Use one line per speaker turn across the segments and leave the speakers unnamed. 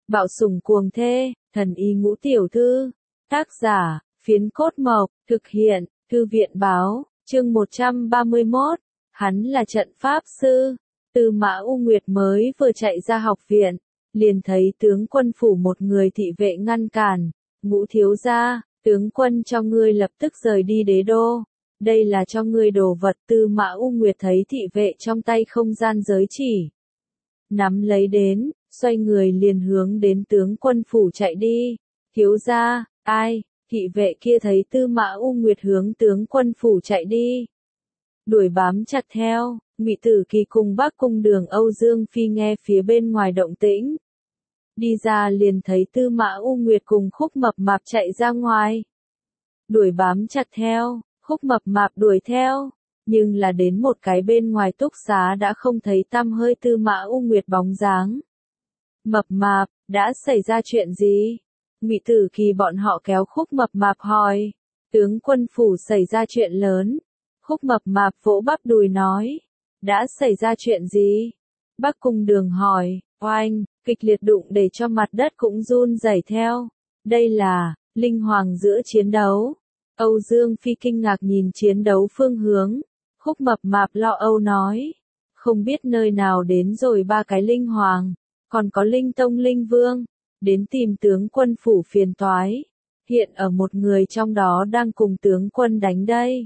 Bạo sủng cuồng thê, thần y ngũ tiểu thư. Tác giả, Phiến Cốt Mộc, thực hiện, Thư viện báo, chương 131. Hắn là trận pháp sư. Tư Mã U Nguyệt mới vừa chạy ra học viện, liền thấy tướng quân phủ một người thị vệ ngăn cản. Ngũ thiếu gia, tướng quân cho ngươi lập tức rời đi đế đô. Đây là cho ngươi đồ vật. Tư Mã U Nguyệt thấy thị vệ trong tay không gian giới chỉ, nắm lấy đến, xoay người liền hướng đến tướng quân phủ chạy đi. Thiếu gia, ai? Thị vệ kia thấy Tư Mã U Nguyệt hướng tướng quân phủ chạy đi, đuổi bám chặt theo. Ngụy Tử Kỳ cùng Bắc Cung Đường Âu Dương Phi nghe phía bên ngoài động tĩnh, đi ra liền thấy Tư Mã U Nguyệt cùng Khúc Mập Mạp chạy ra ngoài, đuổi bám chặt theo. Khúc Mập Mạp đuổi theo, nhưng là đến một cái bên ngoài túc xá đã không thấy tăm hơi Tư Mã U Nguyệt bóng dáng. Mập Mạp, đã xảy ra chuyện gì? Ngụy Tử Kỳ bọn họ kéo Khúc Mập Mạp hỏi. Tướng quân phủ xảy ra chuyện lớn. Khúc Mập Mạp vỗ bắp đùi nói. Đã xảy ra chuyện gì? Bắc Cung Đường hỏi. Oanh, kịch liệt đụng để cho mặt đất cũng run rẩy theo. Đây là linh hoàng giữa chiến đấu. Âu Dương Phi kinh ngạc nhìn chiến đấu phương hướng. Khúc Mập Mạp lo âu nói. Không biết nơi nào đến rồi ba cái linh hoàng, còn có linh tông linh vương, đến tìm tướng quân phủ phiền toái. Hiện ở một người trong đó đang cùng tướng quân đánh đây.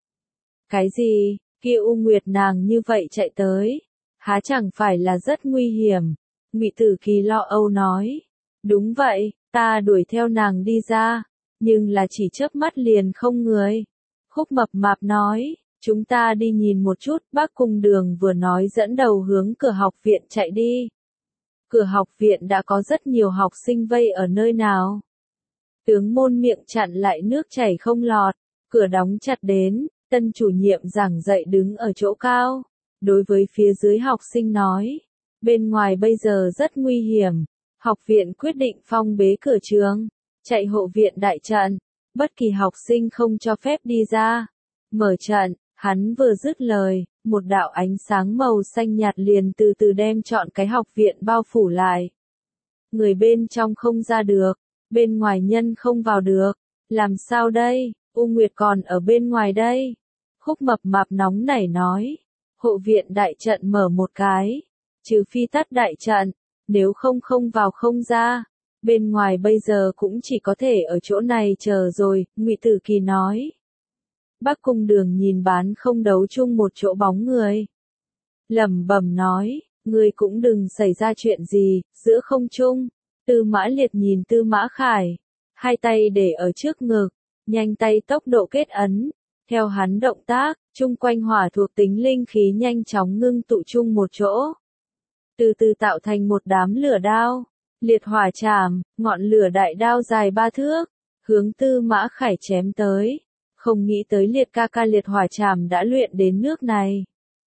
Cái gì? Kia U Nguyệt nàng như vậy chạy tới, há chẳng phải là rất nguy hiểm? Ngụy Tử Kỳ lo âu nói. Đúng vậy, ta đuổi theo nàng đi ra, nhưng là chỉ chớp mắt liền không người. Khúc Mập Mạp nói. Chúng ta đi nhìn một chút. Bắc Cung Đường vừa nói dẫn đầu hướng cửa học viện chạy đi. Cửa học viện đã có rất nhiều học sinh vây ở nơi nào. Tướng môn miệng chặn lại nước chảy không lọt, cửa đóng chặt đến. Tân chủ nhiệm giảng dạy đứng ở chỗ cao, đối với phía dưới học sinh nói. Bên ngoài bây giờ rất nguy hiểm. Học viện quyết định phong bế cửa trường, chạy hộ viện đại trận. Bất kỳ học sinh không cho phép đi ra. Mở trận. Hắn vừa dứt lời, một đạo ánh sáng màu xanh nhạt liền từ từ đem trọn cái học viện bao phủ lại. Người bên trong không ra được, bên ngoài nhân không vào được. Làm sao đây? U Nguyệt còn ở bên ngoài đây. Khúc Mập Mạp nóng nảy nói. Hộ viện đại trận mở một cái, trừ phi tắt đại trận, nếu không không vào không ra. Bên ngoài bây giờ cũng chỉ có thể ở chỗ này chờ rồi. Ngụy Tử Kỳ nói. Bắc Cung Đường nhìn bán không đấu chung một chỗ bóng người, lẩm bẩm nói, ngươi cũng đừng xảy ra chuyện gì. Giữa không trung, Tư Mã Liệt nhìn Tư Mã Khải, hai tay để ở trước ngực, nhanh tay tốc độ kết ấn. Theo hắn động tác, chung quanh hỏa thuộc tính linh khí nhanh chóng ngưng tụ chung một chỗ, từ từ tạo thành một đám lửa đao. Liệt hỏa trảm, ngọn lửa đại đao dài 3 thước, hướng Tư Mã Khải chém tới. Không nghĩ tới Liệt ca ca liệt hỏa trảm đã luyện đến nước này.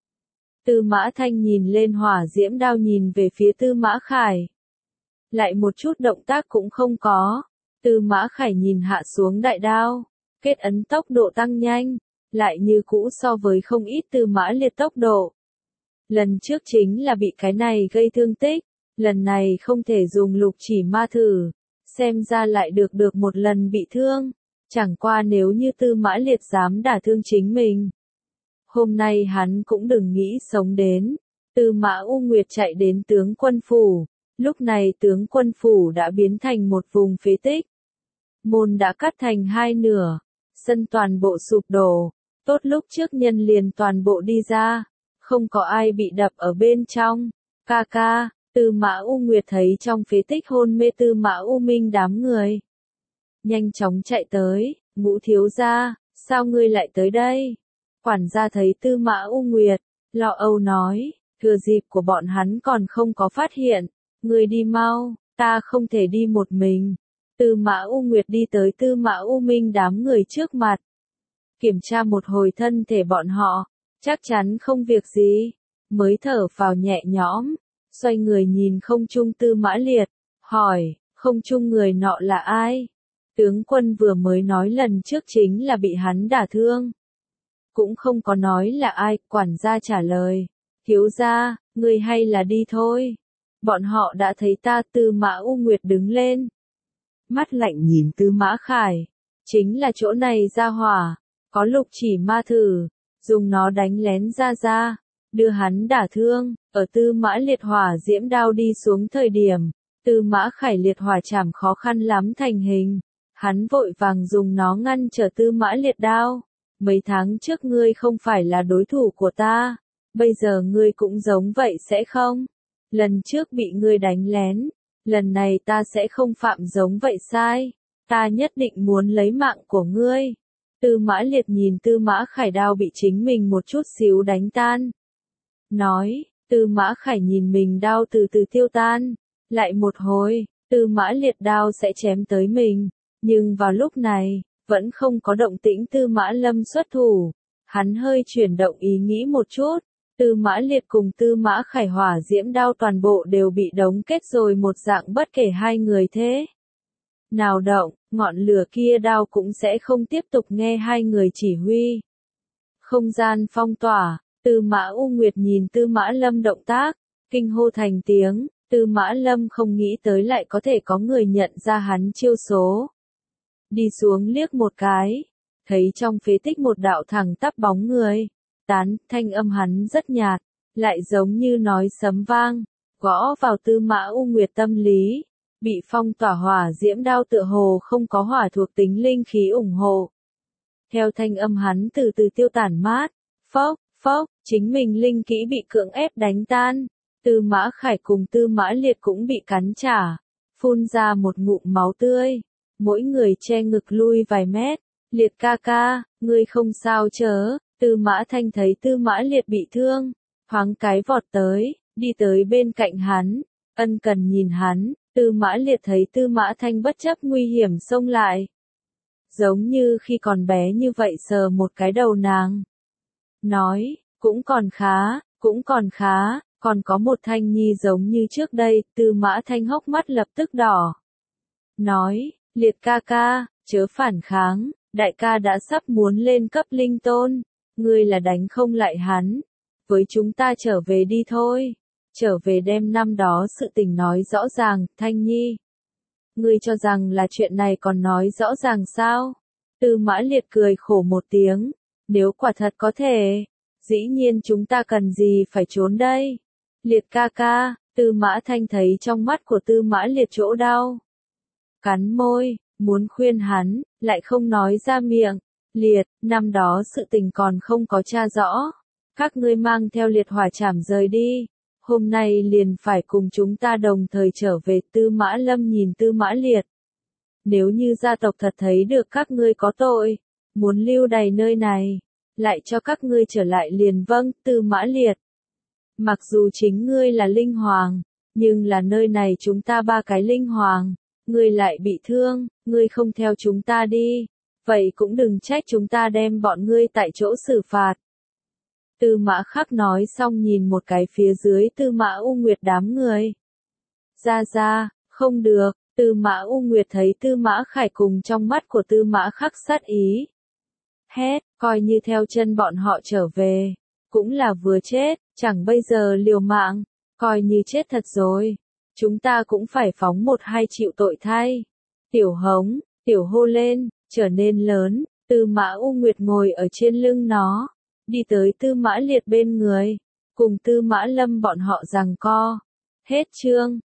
Tư Mã Thanh nhìn lên hỏa diễm đao nhìn về phía Tư Mã Khải, lại một chút động tác cũng không có. Tư Mã Khải nhìn hạ xuống đại đao, kết ấn tốc độ tăng nhanh, lại như cũ so với không ít Tư Mã Liệt tốc độ. Lần trước chính là bị cái này gây thương tích, lần này không thể dùng lục chỉ ma thử, xem ra lại được một lần bị thương. Chẳng qua nếu như Tư Mã Liệt dám đả thương chính mình, hôm nay hắn cũng đừng nghĩ sống đến. Tư Mã U Nguyệt chạy đến tướng quân phủ, lúc này tướng quân phủ đã biến thành một vùng phế tích. Môn đã cắt thành hai nửa, sân toàn bộ sụp đổ, tốt lúc trước nhân liền toàn bộ đi ra, không có ai bị đập ở bên trong. Ca ca, Tư Mã U Nguyệt thấy trong phế tích hôn mê Tư Mã U Minh đám người, nhanh chóng chạy tới. Ngũ thiếu gia, sao ngươi lại tới đây? Quản gia thấy Tư Mã U Nguyệt, lo âu nói, thừa dịp của bọn hắn còn không có phát hiện, ngươi đi mau, ta không thể đi một mình. Tư Mã U Nguyệt đi tới Tư Mã U Minh đám người trước mặt, kiểm tra một hồi thân thể bọn họ, chắc chắn không việc gì, mới thở phào nhẹ nhõm, xoay người nhìn không trung Tư Mã Liệt, hỏi, không trung người nọ là ai? Tướng quân vừa mới nói lần trước chính là bị hắn đả thương, cũng không có nói là ai. Quản gia trả lời, thiếu gia, ngươi hay là đi thôi. Bọn họ đã thấy ta. Tư Mã U Nguyệt đứng lên. Mắt lạnh nhìn Tư Mã Khải. Chính là chỗ này ra hỏa. Có lục chỉ ma thử. Dùng nó đánh lén ra ra. Đưa hắn đả thương. Ở Tư Mã liệt hỏa diễm đao đi xuống thời điểm. Tư Mã Khải liệt hỏa chảm khó khăn lắm thành hình. Hắn vội vàng dùng nó ngăn trở Tư Mã liệt đao. Mấy tháng trước ngươi không phải là đối thủ của ta. Bây giờ ngươi cũng giống vậy sẽ không? Lần trước bị ngươi đánh lén. Lần này ta sẽ không phạm giống vậy sai. Ta nhất định muốn lấy mạng của ngươi. Tư Mã liệt nhìn Tư Mã Khải đao bị chính mình một chút xíu đánh tan. Nói, Tư Mã Khải nhìn mình đao từ từ tiêu tan. Lại một hồi, Tư Mã liệt đao sẽ chém tới mình. Nhưng vào lúc này, vẫn không có động tĩnh. Tư Mã Lâm xuất thủ. Hắn hơi chuyển động ý nghĩ một chút. Tư Mã liệt cùng Tư Mã Khải hỏa diễm đao toàn bộ đều bị đóng kết rồi một dạng bất kể hai người thế nào động, ngọn lửa kia đao cũng sẽ không tiếp tục nghe hai người chỉ huy. Không gian phong tỏa, Tư Mã U Nguyệt nhìn Tư Mã Lâm động tác, kinh hô thành tiếng. Tư Mã Lâm không nghĩ tới lại có thể có người nhận ra hắn chiêu số. Đi xuống liếc một cái, thấy trong phế tích một đạo thẳng tắp bóng người. Thanh âm hắn rất nhạt, lại giống như nói sấm vang, gõ vào Tư Mã U Nguyệt tâm lý. Bị phong tỏa hỏa diễm đao tựa hồ không có hỏa thuộc tính linh khí ủng hộ. Theo thanh âm hắn từ từ tiêu tản mát, phốc, chính mình linh kỹ bị cưỡng ép đánh tan. Tư Mã Khải cùng Tư Mã liệt cũng bị cắn trả, phun ra một ngụm máu tươi. Mỗi người che ngực lui vài mét. Liệt ca ca, ngươi không sao chớ? Tư Mã Thanh thấy Tư Mã liệt bị thương, thoáng cái vọt tới, đi tới bên cạnh hắn, ân cần nhìn hắn. Tư Mã liệt thấy Tư Mã Thanh bất chấp nguy hiểm xông lại. Giống như khi còn bé như vậy sờ một cái đầu nàng. Nói, cũng còn khá, còn có một Thanh nhi giống như trước đây. Tư Mã Thanh hốc mắt lập tức đỏ. Nói, liệt ca ca, chớ phản kháng, đại ca đã sắp muốn lên cấp linh tôn. Ngươi là đánh không lại hắn. Với chúng ta trở về đi thôi. Trở về đem năm đó sự tình nói rõ ràng. Thanh nhi, ngươi cho rằng là chuyện này còn nói rõ ràng sao? Tư Mã liệt cười khổ một tiếng. Nếu quả thật có thể, dĩ nhiên chúng ta cần gì phải trốn đây? Liệt ca ca. Tư Mã Thanh thấy trong mắt của Tư Mã liệt chỗ đau. Cắn môi, muốn khuyên hắn, lại không nói ra miệng. Liệt, năm đó sự tình còn không có tra rõ. Các ngươi mang theo liệt hỏa chảm rời đi. Hôm nay liền phải cùng chúng ta đồng thời trở về. Tư Mã Lâm nhìn Tư Mã liệt. Nếu như gia tộc thật thấy được các ngươi có tội, muốn lưu đày nơi này, lại cho các ngươi trở lại liền vâng. Tư Mã liệt, mặc dù chính ngươi là linh hoàng, nhưng là nơi này chúng ta ba cái linh hoàng, ngươi lại bị thương, ngươi không theo chúng ta đi, vậy cũng đừng trách chúng ta đem bọn ngươi tại chỗ xử phạt. Tư Mã Khắc nói xong nhìn một cái phía dưới Tư Mã U Nguyệt đám người. Ra, không được. Tư Mã U Nguyệt thấy Tư Mã Khải cùng trong mắt của Tư Mã Khắc sát ý. Hét, coi như theo chân bọn họ trở về, cũng là vừa chết, chẳng bây giờ liều mạng, coi như chết thật rồi. Chúng ta cũng phải phóng một hai chịu tội thay. Tiểu hống, tiểu hô lên, trở nên lớn. Tư Mã U Nguyệt ngồi ở trên lưng nó, đi tới Tư Mã liệt bên người, cùng Tư Mã Lâm bọn họ giằng co. Hết chương.